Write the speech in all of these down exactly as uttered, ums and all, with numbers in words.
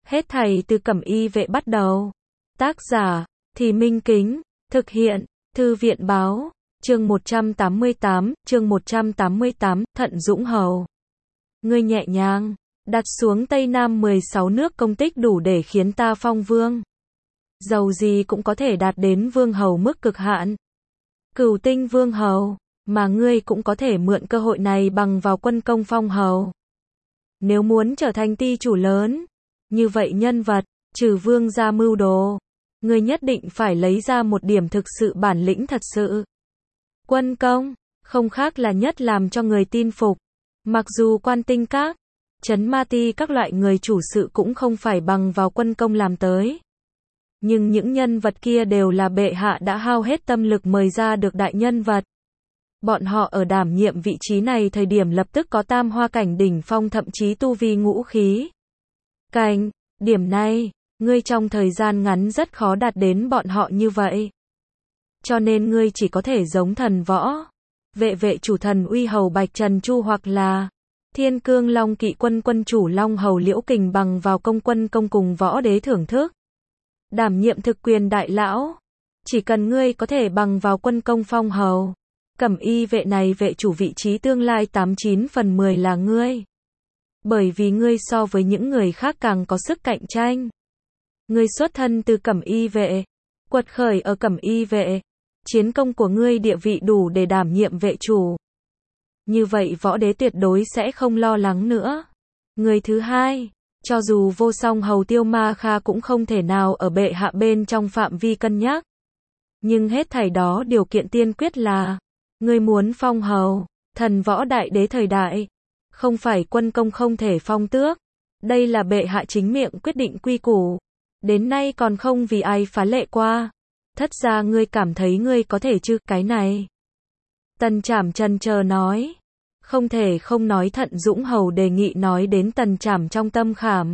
Hết thảy từ Cẩm Y vệ bắt đầu. Tác giả, Thì Minh Kính, thực hiện, Thư viện báo, chương một trăm tám mươi tám, chương một trăm tám mươi tám, Thận Dũng Hầu. Ngươi nhẹ nhàng, đặt xuống Tây Nam mười sáu nước công tích đủ để khiến ta phong vương. Dầu gì cũng có thể đạt đến vương hầu mức cực hạn. Cửu tinh vương hầu, mà ngươi cũng có thể mượn cơ hội này bằng vào quân công phong hầu. Nếu muốn trở thành ty chủ lớn, như vậy nhân vật, trừ vương gia mưu đồ, ngươi nhất định phải lấy ra một điểm thực sự bản lĩnh thật sự. Quân công, không khác là nhất làm cho người tin phục. Mặc dù quan tinh các, trấn ma ti các loại người chủ sự cũng không phải bằng vào quân công làm tới. Nhưng những nhân vật kia đều là bệ hạ đã hao hết tâm lực mời ra được đại nhân vật. Bọn họ ở đảm nhiệm vị trí này thời điểm lập tức có tam hoa cảnh đỉnh phong, thậm chí tu vi ngũ khí cảnh. Điểm này, ngươi trong thời gian ngắn rất khó đạt đến bọn họ như vậy. Cho nên ngươi chỉ có thể giống thần võ, vệ vệ chủ thần uy hầu Bạch Trần Chu, hoặc là Thiên Cương Long Kỵ quân quân chủ Long hầu Liễu Kình bằng vào công quân công cùng võ đế thưởng thức. Đảm nhiệm thực quyền đại lão, chỉ cần ngươi có thể bằng vào quân công phong hầu, Cẩm Y vệ này vệ chủ vị trí tương lai tám chín phần mười là ngươi. Bởi vì ngươi so với những người khác càng có sức cạnh tranh. Ngươi xuất thân từ Cẩm Y vệ, quật khởi ở Cẩm Y vệ, chiến công của ngươi địa vị đủ để đảm nhiệm vệ chủ. Như vậy võ đế tuyệt đối sẽ không lo lắng nữa. Người thứ hai, cho dù vô song hầu Tiêu Ma Kha cũng không thể nào ở bệ hạ bên trong phạm vi cân nhắc. Nhưng hết thảy đó điều kiện tiên quyết là, ngươi muốn phong hầu, thần võ đại đế thời đại. Không phải quân công không thể phong tước. Đây là bệ hạ chính miệng quyết định quy củ. Đến nay còn không vì ai phá lệ qua. Thất ra ngươi cảm thấy ngươi có thể chứ, cái này. Tần Trảm chần chờ nói. Không thể không nói Thận Dũng Hầu đề nghị nói đến Tần Trảm trong tâm khảm.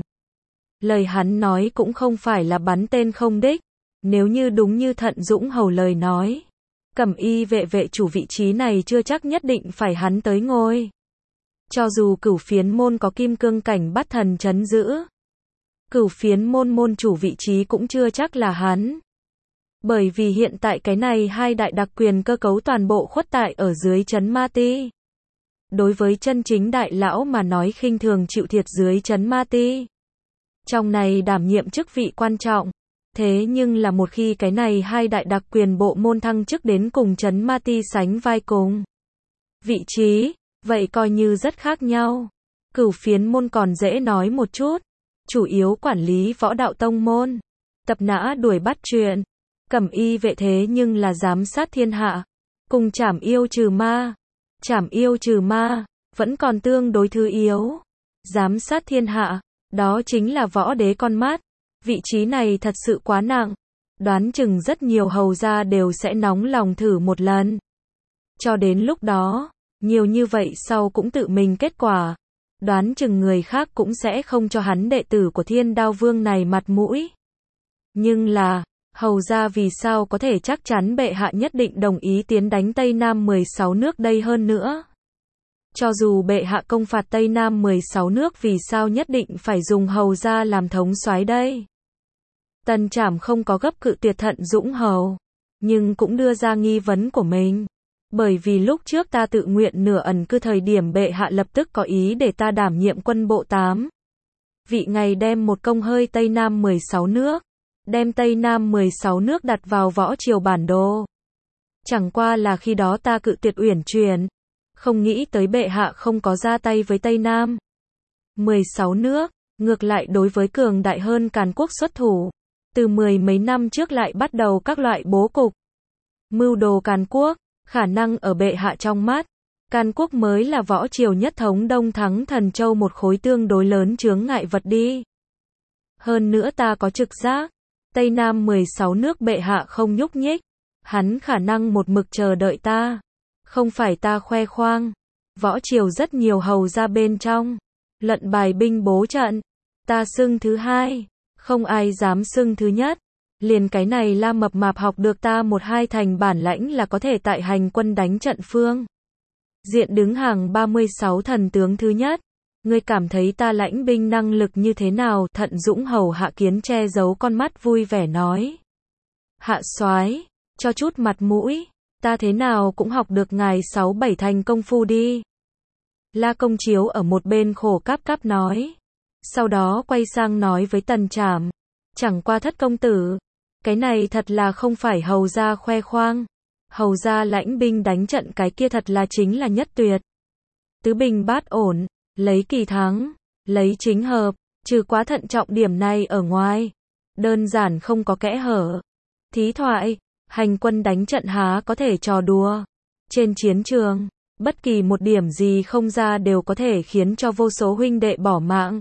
Lời hắn nói cũng không phải là bắn tên không đích. Nếu như đúng như Thận Dũng Hầu lời nói, Cẩm Y vệ vệ chủ vị trí này chưa chắc nhất định phải hắn tới ngôi. Cho dù Cửu Phiến môn có kim cương cảnh bắt thần trấn giữ, Cửu Phiến môn môn chủ vị trí cũng chưa chắc là hắn. Bởi vì hiện tại cái này hai đại đặc quyền cơ cấu toàn bộ khuất tại ở dưới trấn ma ti. Đối với chân chính đại lão mà nói khinh thường chịu thiệt dưới trấn ma ti. Trong này đảm nhiệm chức vị quan trọng. Thế nhưng là một khi cái này hai đại đặc quyền bộ môn thăng chức đến cùng trấn ma ti sánh vai cùng vị trí, vậy coi như rất khác nhau. Cửu Phiến môn còn dễ nói một chút, chủ yếu quản lý võ đạo tông môn, tập nã đuổi bắt chuyện. Cẩm Y vệ thế nhưng là giám sát thiên hạ, cùng trảm yêu trừ ma. Trảm yêu trừ ma, vẫn còn tương đối thứ yếu. Giám sát thiên hạ, đó chính là võ đế con mắt. Vị trí này thật sự quá nặng. Đoán chừng rất nhiều hầu gia đều sẽ nóng lòng thử một lần. Cho đến lúc đó, nhiều như vậy sau cũng tự mình kết quả. Đoán chừng người khác cũng sẽ không cho hắn đệ tử của Thiên Đao Vương này mặt mũi. Nhưng là, hầu gia vì sao có thể chắc chắn bệ hạ nhất định đồng ý tiến đánh Tây Nam mười sáu nước đây hơn nữa? Cho dù bệ hạ công phạt Tây Nam mười sáu nước vì sao nhất định phải dùng hầu gia làm thống soái đây? Tần Trảm không có gấp cự tuyệt Thận Dũng Hầu, nhưng cũng đưa ra nghi vấn của mình. Bởi vì lúc trước ta tự nguyện nửa ẩn cư thời điểm bệ hạ lập tức có ý để ta đảm nhiệm quân bộ tám. Vị ngày đem một công hơi Tây Nam mười sáu nước, đem Tây Nam mười sáu nước đặt vào võ triều bản đồ. Chẳng qua là khi đó ta cự tuyệt uyển chuyển, không nghĩ tới bệ hạ không có ra tay với Tây Nam mười sáu nước, ngược lại đối với cường đại hơn Càn Quốc xuất thủ. Từ mười mấy năm trước lại bắt đầu các loại bố cục. Mưu đồ Càn Quốc, khả năng ở bệ hạ trong mắt, Càn Quốc mới là võ triều nhất thống Đông Thắng Thần Châu một khối tương đối lớn chướng ngại vật đi. Hơn nữa ta có trực giác, Tây Nam mười sáu nước bệ hạ không nhúc nhích, hắn khả năng một mực chờ đợi ta. Không phải ta khoe khoang, võ triều rất nhiều hầu ra bên trong, luận bài binh bố trận, ta xưng thứ hai, không ai dám xưng thứ nhất. Liền cái này La Mập Mạp học được ta một hai thành bản lãnh là có thể tại hành quân đánh trận phương diện đứng hàng ba mươi sáu thần tướng thứ nhất. Ngươi cảm thấy ta lãnh binh năng lực như thế nào? Thận Dũng Hầu Hạ Kiến che giấu con mắt vui vẻ nói. Hạ soái, cho chút mặt mũi, ta thế nào cũng học được ngài sáu bảy thành công phu đi. La Công Chiếu ở một bên khổ cáp cáp nói. Sau đó quay sang nói với Tần Trảm. Chẳng qua Thất công tử, cái này thật là không phải hầu gia khoe khoang. Hầu gia lãnh binh đánh trận cái kia thật là chính là nhất tuyệt. Tứ bình bát ổn, lấy kỳ thắng, lấy chính hợp, trừ quá thận trọng điểm này ở ngoài. Đơn giản không có kẽ hở. Thí thoại, hành quân đánh trận há có thể trò đùa. Trên chiến trường, bất kỳ một điểm gì không ra đều có thể khiến cho vô số huynh đệ bỏ mạng.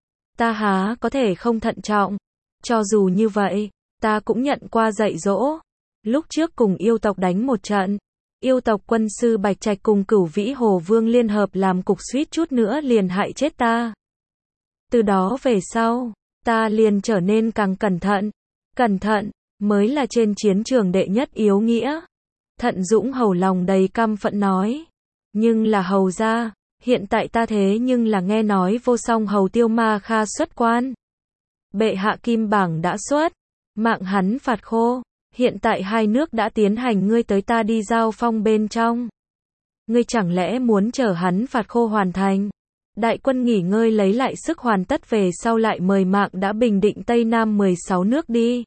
Ta há có thể không thận trọng. Cho dù như vậy, ta cũng nhận qua dạy dỗ. Lúc trước cùng yêu tộc đánh một trận, yêu tộc quân sư Bạch Trạch cùng Cửu Vĩ Hồ Vương liên hợp làm cục suýt chút nữa liền hại chết ta. Từ đó về sau, ta liền trở nên càng cẩn thận. Cẩn thận, mới là trên chiến trường đệ nhất yếu nghĩa. Thận Dũng Hầu lòng đầy căm phẫn nói. Nhưng là hầu gia, hiện tại ta thế nhưng là nghe nói Vô Song Hầu Tiêu Ma Kha xuất quan. Bệ hạ kim bảng đã xuất, mạng hắn phạt khô. Hiện tại hai nước đã tiến hành, ngươi tới ta đi giao phong bên trong. Ngươi chẳng lẽ muốn chờ hắn phạt khô hoàn thành? Đại quân nghỉ ngơi lấy lại sức hoàn tất về sau lại mời mạng đã bình định Tây Nam mười sáu nước đi.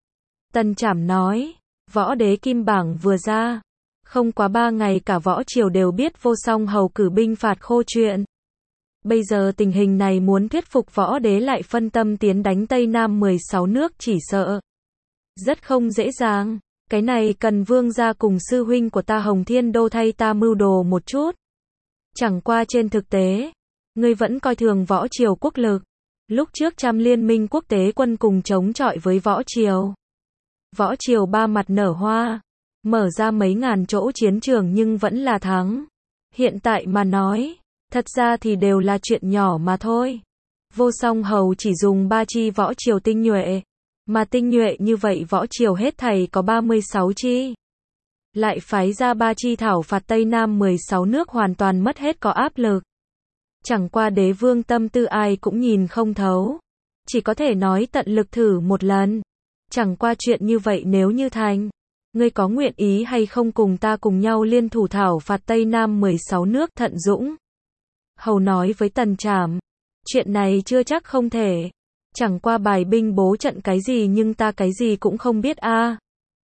Tần Trảm nói, võ đế kim bảng vừa ra. Không quá ba ngày cả võ triều đều biết Vô Song Hầu cử binh phạt khô chuyện. Bây giờ tình hình này muốn thuyết phục võ đế lại phân tâm tiến đánh Tây Nam mười sáu nước chỉ sợ rất không dễ dàng. Cái này cần vương gia cùng sư huynh của ta Hồng Thiên Đô thay ta mưu đồ một chút. Chẳng qua trên thực tế, ngươi vẫn coi thường võ triều quốc lực. Lúc trước trăm liên minh quốc tế quân cùng chống chọi với võ triều. Võ triều ba mặt nở hoa, mở ra mấy ngàn chỗ chiến trường nhưng vẫn là thắng. Hiện tại mà nói, thật ra thì đều là chuyện nhỏ mà thôi. Vô Song Hầu chỉ dùng ba chi võ triều tinh nhuệ. Mà tinh nhuệ như vậy võ triều hết thảy có ba mươi sáu chi. Lại phái ra ba chi thảo phạt Tây Nam mười sáu nước hoàn toàn mất hết có áp lực. Chẳng qua đế vương tâm tư ai cũng nhìn không thấu. Chỉ có thể nói tận lực thử một lần. Chẳng qua chuyện như vậy nếu như thành, ngươi có nguyện ý hay không cùng ta cùng nhau liên thủ thảo phạt Tây Nam mười sáu nước? Thận Dũng Hầu nói với Tần Trảm. Chuyện này chưa chắc không thể. Chẳng qua bài binh bố trận cái gì nhưng ta cái gì cũng không biết a. À.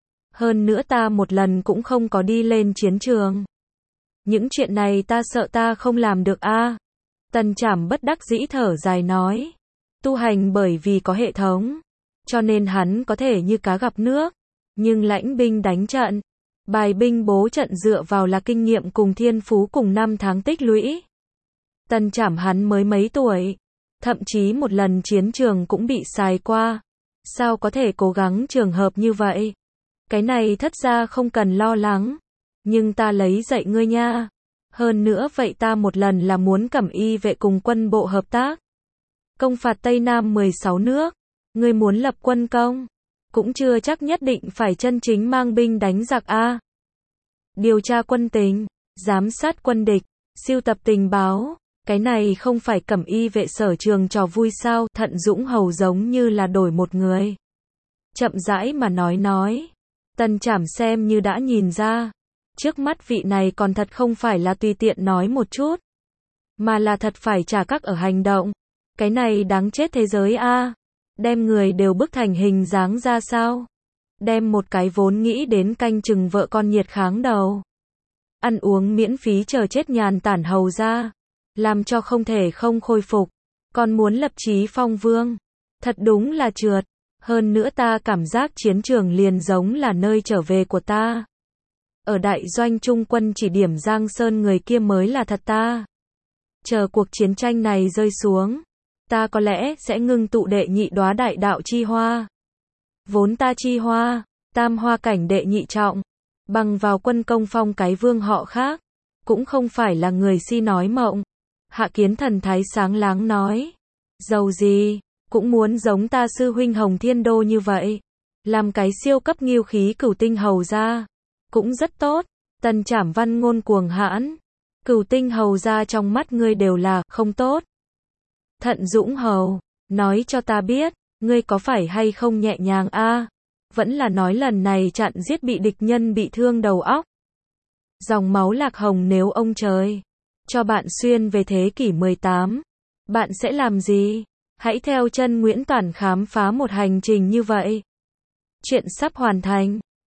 Hơn nữa ta một lần cũng không có đi lên chiến trường. Những chuyện này ta sợ ta không làm được a. À. Tần Trảm bất đắc dĩ thở dài nói. Tu hành bởi vì có hệ thống, cho nên hắn có thể như cá gặp nước. Nhưng lãnh binh đánh trận, bài binh bố trận dựa vào là kinh nghiệm cùng thiên phú cùng năm tháng tích lũy. Tần Trảm hắn mới mấy tuổi. Thậm chí một lần chiến trường cũng bị xài qua. Sao có thể cố gắng trường hợp như vậy? Cái này thất ra không cần lo lắng. Nhưng ta lấy dạy ngươi nha. Hơn nữa vậy ta một lần là muốn Cẩm Y vệ cùng quân bộ hợp tác. Công phạt Tây Nam mười sáu nước. Ngươi muốn lập quân công. Cũng chưa chắc nhất định phải chân chính mang binh đánh giặc a. Điều tra quân tình, giám sát quân địch, sưu tập tình báo. Cái này không phải Cẩm Y vệ sở trường trò vui sao? Thận Dũng Hầu giống như là đổi một người. Chậm rãi mà nói nói. Tần Trảm xem như đã nhìn ra. Trước mắt vị này còn thật không phải là tùy tiện nói một chút. Mà là thật phải trả các ở hành động. Cái này đáng chết thế giới a. À. Đem người đều bức thành hình dáng ra sao? Đem một cái vốn nghĩ đến canh chừng vợ con nhiệt kháng đầu. Ăn uống miễn phí chờ chết nhàn tản hầu ra. Làm cho không thể không khôi phục. Còn muốn lập chí phong vương. Thật đúng là trượt. Hơn nữa ta cảm giác chiến trường liền giống là nơi trở về của ta. Ở đại doanh trung quân chỉ điểm Giang Sơn người kia mới là thật ta. Chờ cuộc chiến tranh này rơi xuống, ta có lẽ sẽ ngưng tụ đệ nhị đóa đại đạo chi hoa. Vốn ta chi hoa, tam hoa cảnh đệ nhị trọng. Bằng vào quân công phong cái vương họ khác. Cũng không phải là người si nói mộng. Hạ Kiến thần thái sáng láng nói. Giàu gì, cũng muốn giống ta sư huynh Hồng Thiên Đô như vậy. Làm cái siêu cấp nghiêu khí cửu tinh hầu ra. Cũng rất tốt. Tần Trảm văn ngôn cuồng hãn. Cửu tinh hầu ra trong mắt ngươi đều là không tốt. Thận Dũng Hầu, nói cho ta biết, ngươi có phải hay không nhẹ nhàng a? Vẫn là nói lần này chặn giết bị địch nhân bị thương đầu óc. Dòng máu Lạc Hồng, nếu ông trời cho bạn xuyên về thế kỷ mười tám, bạn sẽ làm gì? Hãy theo chân Nguyễn Toản khám phá một hành trình như vậy. Chuyện sắp hoàn thành.